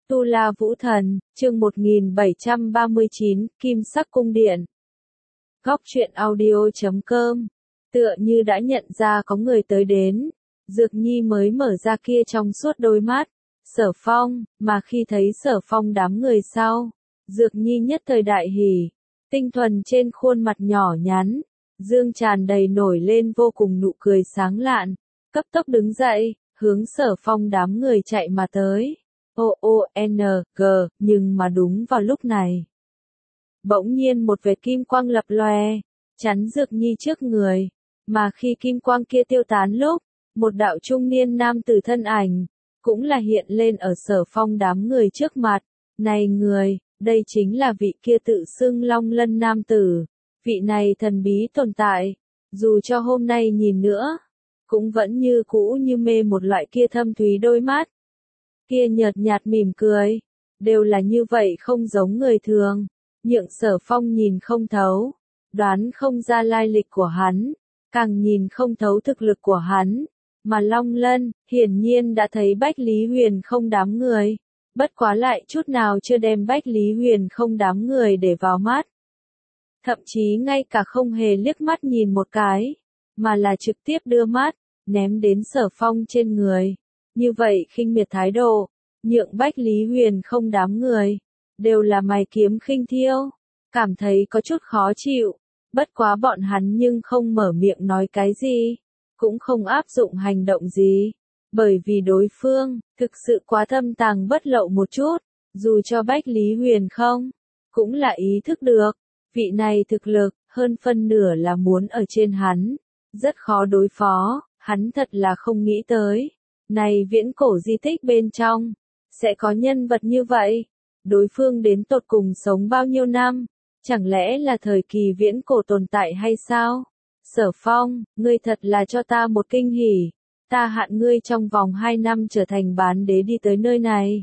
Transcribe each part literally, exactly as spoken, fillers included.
Tu La Vũ Thần, chương một nghìn bảy trăm ba mươi chín, Kim Sắc Cung Điện. Góc truyện audio chấm com. Tựa như đã nhận ra có người tới đến, Dược Nhi mới mở ra kia trong suốt đôi mắt. Sở Phong, mà khi thấy Sở Phong đám người sau, Dược Nhi nhất thời đại hỉ, tinh thuần trên khuôn mặt nhỏ nhắn, dương tràn đầy nổi lên vô cùng nụ cười sáng lạn, cấp tốc đứng dậy, hướng Sở Phong đám người chạy mà tới. O O N G, nhưng mà đúng vào lúc này, bỗng nhiên một vệt kim quang lập lòe, chắn Dược Nhi trước người, mà khi kim quang kia tiêu tán lúc, một đạo trung niên nam tử thân ảnh, cũng là hiện lên ở Sở Phong đám người trước mặt. Này người, đây chính là vị kia tự xưng Long Lân nam tử, vị này thần bí tồn tại, dù cho hôm nay nhìn nữa, cũng vẫn như cũ như mê một loại kia thâm thúy đôi mắt. Kia nhợt nhạt mỉm cười, đều là như vậy không giống người thường, nhượng Sở Phong nhìn không thấu, đoán không ra lai lịch của hắn, càng nhìn không thấu thực lực của hắn, mà Long Lân, hiển nhiên đã thấy Bách Lý Huyền không đám người, bất quá lại chút nào chưa đem Bách Lý Huyền không đám người để vào mắt. Thậm chí ngay cả không hề liếc mắt nhìn một cái, mà là trực tiếp đưa mắt, ném đến Sở Phong trên người. Như vậy khinh miệt thái độ, nhượng Bách Lý Huyền không đám người, đều là mày kiếm khinh thiêu, cảm thấy có chút khó chịu, bất quá bọn hắn nhưng không mở miệng nói cái gì, cũng không áp dụng hành động gì, bởi vì đối phương, thực sự quá thâm tàng bất lậu một chút, dù cho Bách Lý Huyền không, cũng là ý thức được, vị này thực lực, hơn phân nửa là muốn ở trên hắn, rất khó đối phó, hắn thật là không nghĩ tới. Này viễn cổ di tích bên trong, sẽ có nhân vật như vậy, đối phương đến tột cùng sống bao nhiêu năm, chẳng lẽ là thời kỳ viễn cổ tồn tại hay sao? Sở Phong, ngươi thật là cho ta một kinh hỉ, ta hạn ngươi trong vòng hai năm trở thành bán đế đi tới nơi này.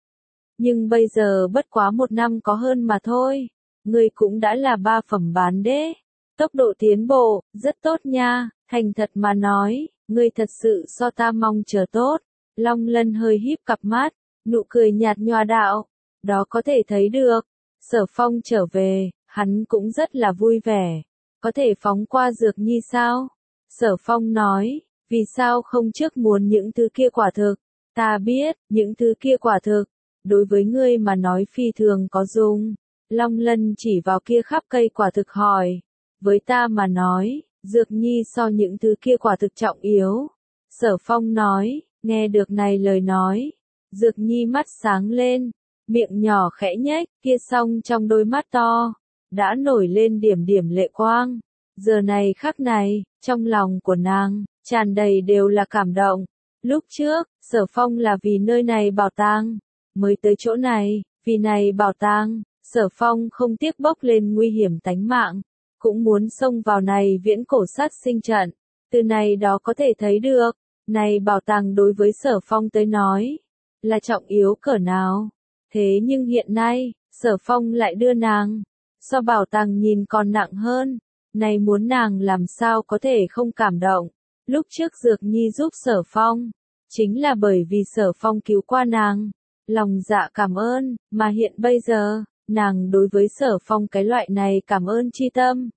Nhưng bây giờ bất quá một năm có hơn mà thôi, ngươi cũng đã là ba phẩm bán đế, tốc độ tiến bộ, rất tốt nha, thành thật mà nói. Ngươi thật sự so ta mong chờ tốt. Long Lân hơi híp cặp mắt, nụ cười nhạt nhòa đạo, đó có thể thấy được. Sở Phong trở về, hắn cũng rất là vui vẻ. Có thể phóng qua Dược Nhi sao? Sở Phong nói, vì sao không trước muốn những thứ kia quả thực? Ta biết, những thứ kia quả thực, đối với ngươi mà nói phi thường có dùng. Long Lân chỉ vào kia khắp cây quả thực hỏi, với ta mà nói, Dược Nhi so những thứ kia quả thực trọng yếu. Sở Phong nói, nghe được này lời nói, Dược Nhi mắt sáng lên, miệng nhỏ khẽ nhếch, kia song trong đôi mắt to, đã nổi lên điểm điểm lệ quang. Giờ này khắc này, trong lòng của nàng, tràn đầy đều là cảm động. Lúc trước, Sở Phong là vì nơi này bảo tàng, mới tới chỗ này, vì này bảo tàng, Sở Phong không tiếc bốc lên nguy hiểm tánh mạng. Cũng muốn xông vào này viễn cổ sát sinh trận, từ này đó có thể thấy được, này bảo tàng đối với Sở Phong tới nói, là trọng yếu cỡ nào. Thế nhưng hiện nay, Sở Phong lại đưa nàng, so bảo tàng nhìn còn nặng hơn, này muốn nàng làm sao có thể không cảm động. Lúc trước Dược Nhi giúp Sở Phong, chính là bởi vì Sở Phong cứu qua nàng, lòng dạ cảm ơn, mà hiện bây giờ, nàng đối với Sở Phong cái loại này cảm ơn chi tâm.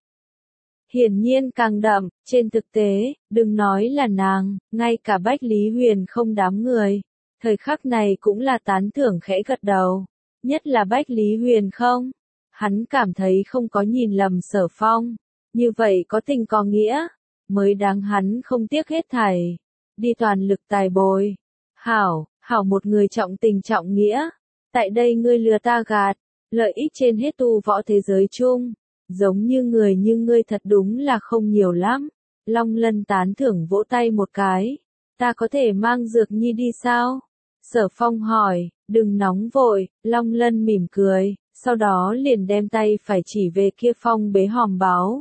Hiển nhiên càng đậm, trên thực tế, đừng nói là nàng, ngay cả Bách Lý Huyền không đám người, thời khắc này cũng là tán thưởng khẽ gật đầu, nhất là Bách Lý Huyền không, hắn cảm thấy không có nhìn lầm Sở Phong, như vậy có tình có nghĩa, mới đáng hắn không tiếc hết thảy, đi toàn lực tài bồi. Hảo, hảo một người trọng tình trọng nghĩa, tại đây ngươi lừa ta gạt, lợi ích trên hết tu võ thế giới chung. Giống như người như ngươi thật đúng là không nhiều lắm. Long Lân tán thưởng vỗ tay một cái. Ta có thể mang Dược Nhi đi sao? Sở Phong hỏi, đừng nóng vội. Long Lân mỉm cười, sau đó liền đem tay phải chỉ về kia phong bế hòm báo.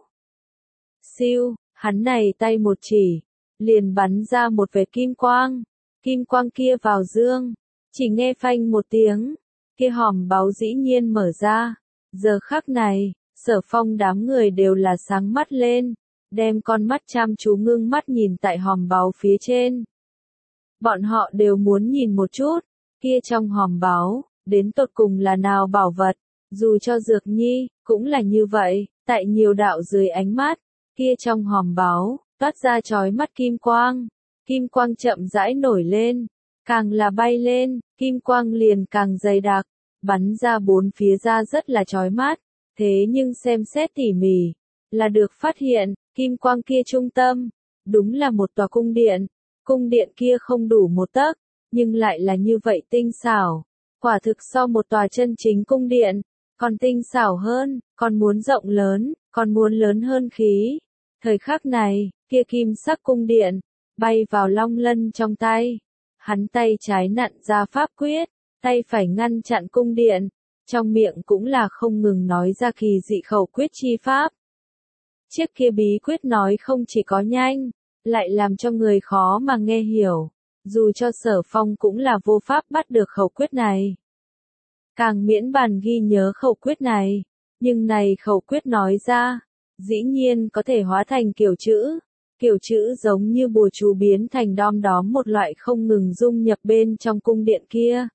Siêu, hắn này tay một chỉ, liền bắn ra một vệt kim quang. Kim quang kia vào dương, chỉ nghe phanh một tiếng, kia hòm báo dĩ nhiên mở ra. Giờ khắc này, Sở Phong đám người đều là sáng mắt lên, đem con mắt chăm chú ngưng mắt nhìn tại hòm báu phía trên. Bọn họ đều muốn nhìn một chút, kia trong hòm báu, đến tột cùng là nào bảo vật, dù cho Dược Nhi, cũng là như vậy, tại nhiều đạo dưới ánh mắt, kia trong hòm báu, toát ra chói mắt kim quang, kim quang chậm rãi nổi lên, càng là bay lên, kim quang liền càng dày đặc, bắn ra bốn phía ra rất là chói mắt, thế nhưng xem xét tỉ mỉ, là được phát hiện, kim quang kia trung tâm, đúng là một tòa cung điện, cung điện kia không đủ một tấc, nhưng lại là như vậy tinh xảo, quả thực so một tòa chân chính cung điện, còn tinh xảo hơn, còn muốn rộng lớn, còn muốn lớn hơn khí. Thời khắc này, kia kim sắc cung điện, bay vào Long Lân trong tay, hắn tay trái nặn ra pháp quyết, tay phải ngăn chặn cung điện, trong miệng cũng là không ngừng nói ra kỳ dị khẩu quyết chi pháp. Chiếc kia bí quyết nói không chỉ có nhanh, lại làm cho người khó mà nghe hiểu, dù cho Sở Phong cũng là vô pháp bắt được khẩu quyết này. Càng miễn bàn ghi nhớ khẩu quyết này, nhưng này khẩu quyết nói ra, dĩ nhiên có thể hóa thành kiểu chữ, kiểu chữ giống như bùa chú biến thành đom đóm một loại không ngừng dung nhập bên trong cung điện kia.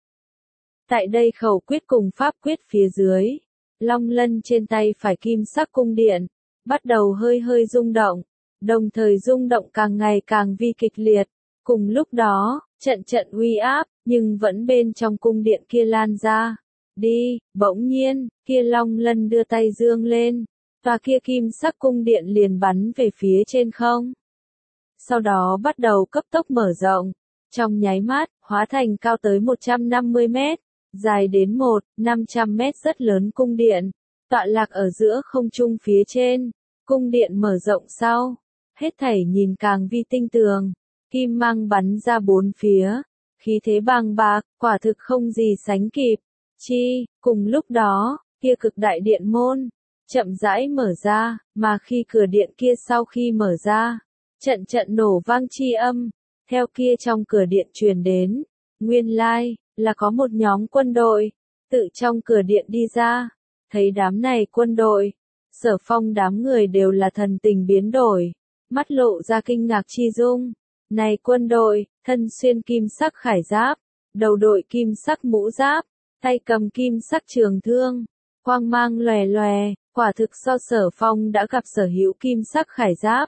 Tại đây khẩu quyết cùng pháp quyết phía dưới, Long Lân trên tay phải kim sắc cung điện, bắt đầu hơi hơi rung động, đồng thời rung động càng ngày càng vi kịch liệt. Cùng lúc đó, trận trận uy áp, nhưng vẫn bên trong cung điện kia lan ra. Đi, bỗng nhiên, kia Long Lân đưa tay dương lên, và kia kim sắc cung điện liền bắn về phía trên không. Sau đó bắt đầu cấp tốc mở rộng, trong nháy mắt, hóa thành cao tới một trăm năm mươi mét, dài đến một nghìn năm trăm mét rất lớn cung điện, tọa lạc ở giữa không trung phía trên, cung điện mở rộng sau, hết thảy nhìn càng vi tinh tường, kim mang bắn ra bốn phía, khí thế bàng bạc, quả thực không gì sánh kịp. Chi, cùng lúc đó, kia cực đại điện môn, chậm rãi mở ra, mà khi cửa điện kia sau khi mở ra, trận trận nổ vang chi âm, theo kia trong cửa điện truyền đến, nguyên lai, là có một nhóm quân đội, tự trong cửa điện đi ra, thấy đám này quân đội, Sở Phong đám người đều là thần tình biến đổi, mắt lộ ra kinh ngạc chi dung, này quân đội, thân xuyên kim sắc khải giáp, đầu đội kim sắc mũ giáp, tay cầm kim sắc trường thương, quang mang lòe lòe, quả thực so Sở Phong đã gặp sở hữu kim sắc khải giáp.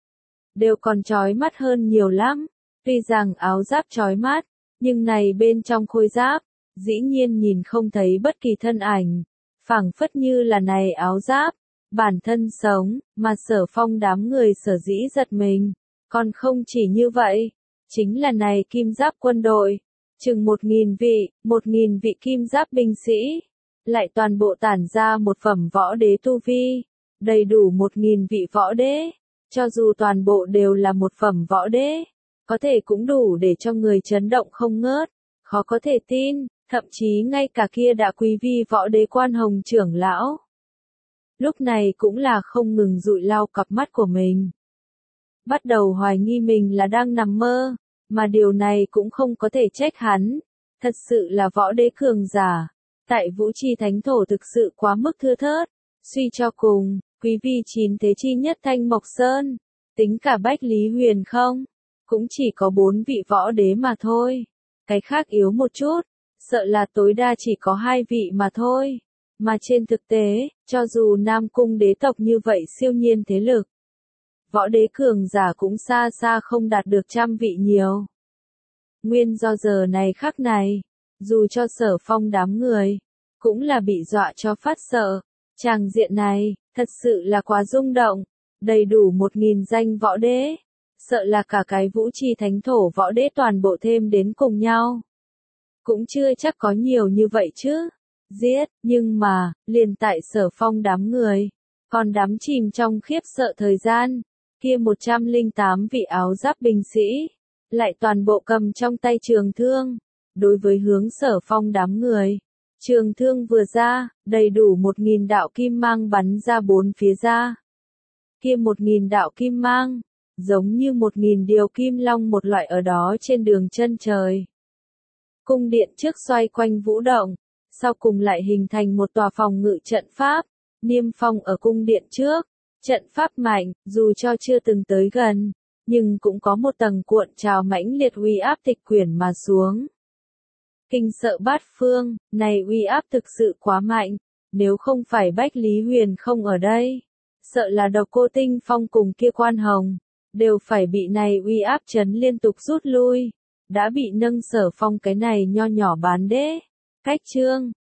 Đều còn chói mắt hơn nhiều lắm, tuy rằng áo giáp chói mắt, nhưng này bên trong khôi giáp, dĩ nhiên nhìn không thấy bất kỳ thân ảnh, phảng phất như là này áo giáp, bản thân sống, mà Sở Phong đám người sở dĩ giật mình, còn không chỉ như vậy, chính là này kim giáp quân đội. Chừng một nghìn vị, một nghìn vị kim giáp binh sĩ, lại toàn bộ tản ra một phẩm võ đế tu vi, đầy đủ một nghìn vị võ đế, cho dù toàn bộ đều là một phẩm võ đế, có thể cũng đủ để cho người chấn động không ngớt, khó có thể tin, thậm chí ngay cả kia đã quý vi võ đế Quan Hồng trưởng lão. Lúc này cũng là không ngừng dụi lau cặp mắt của mình. Bắt đầu hoài nghi mình là đang nằm mơ. Mà điều này cũng không có thể trách hắn, thật sự là võ đế cường giả, tại Vũ Chi Thánh Thổ thực sự quá mức thưa thớt, suy cho cùng, quý vi chín thế chi nhất Thanh Mộc Sơn, tính cả Bách Lý Huyền không, cũng chỉ có bốn vị võ đế mà thôi, cái khác yếu một chút, sợ là tối đa chỉ có hai vị mà thôi, mà trên thực tế, cho dù Nam Cung đế tộc như vậy siêu nhiên thế lực, võ đế cường giả cũng xa xa không đạt được trăm vị nhiều. Nguyên do giờ này khắc này, dù cho Sở Phong đám người, cũng là bị dọa cho phát sợ. Tràng diện này, thật sự là quá rung động, đầy đủ một nghìn danh võ đế, sợ là cả cái Vũ Chi Thánh Thổ võ đế toàn bộ thêm đến cùng nhau. Cũng chưa chắc có nhiều như vậy chứ. Giết, nhưng mà, liền tại Sở Phong đám người, còn đắm chìm trong khiếp sợ thời gian. Kia một trăm lẻ tám vị áo giáp binh sĩ, lại toàn bộ cầm trong tay trường thương, đối với hướng Sở Phong đám người. Trường thương vừa ra, đầy đủ một nghìn đạo kim mang bắn ra bốn phía ra. Kia một nghìn đạo kim mang, giống như một nghìn điều kim long một loại ở đó trên đường chân trời. Cung điện trước xoay quanh vũ động, sau cùng lại hình thành một tòa phòng ngự trận pháp, niêm phong ở cung điện trước. Trận pháp mạnh, dù cho chưa từng tới gần, nhưng cũng có một tầng cuộn trào mãnh liệt uy áp tịch quyển mà xuống. Kinh sợ bát phương, này uy áp thực sự quá mạnh, nếu không phải Bách Lý Huyền không ở đây, sợ là Độc Cô Tinh Phong cùng kia Quan Hồng, đều phải bị này uy áp chấn liên tục rút lui, đã bị nâng Sở Phong cái này nho nhỏ bán đế. Cách chương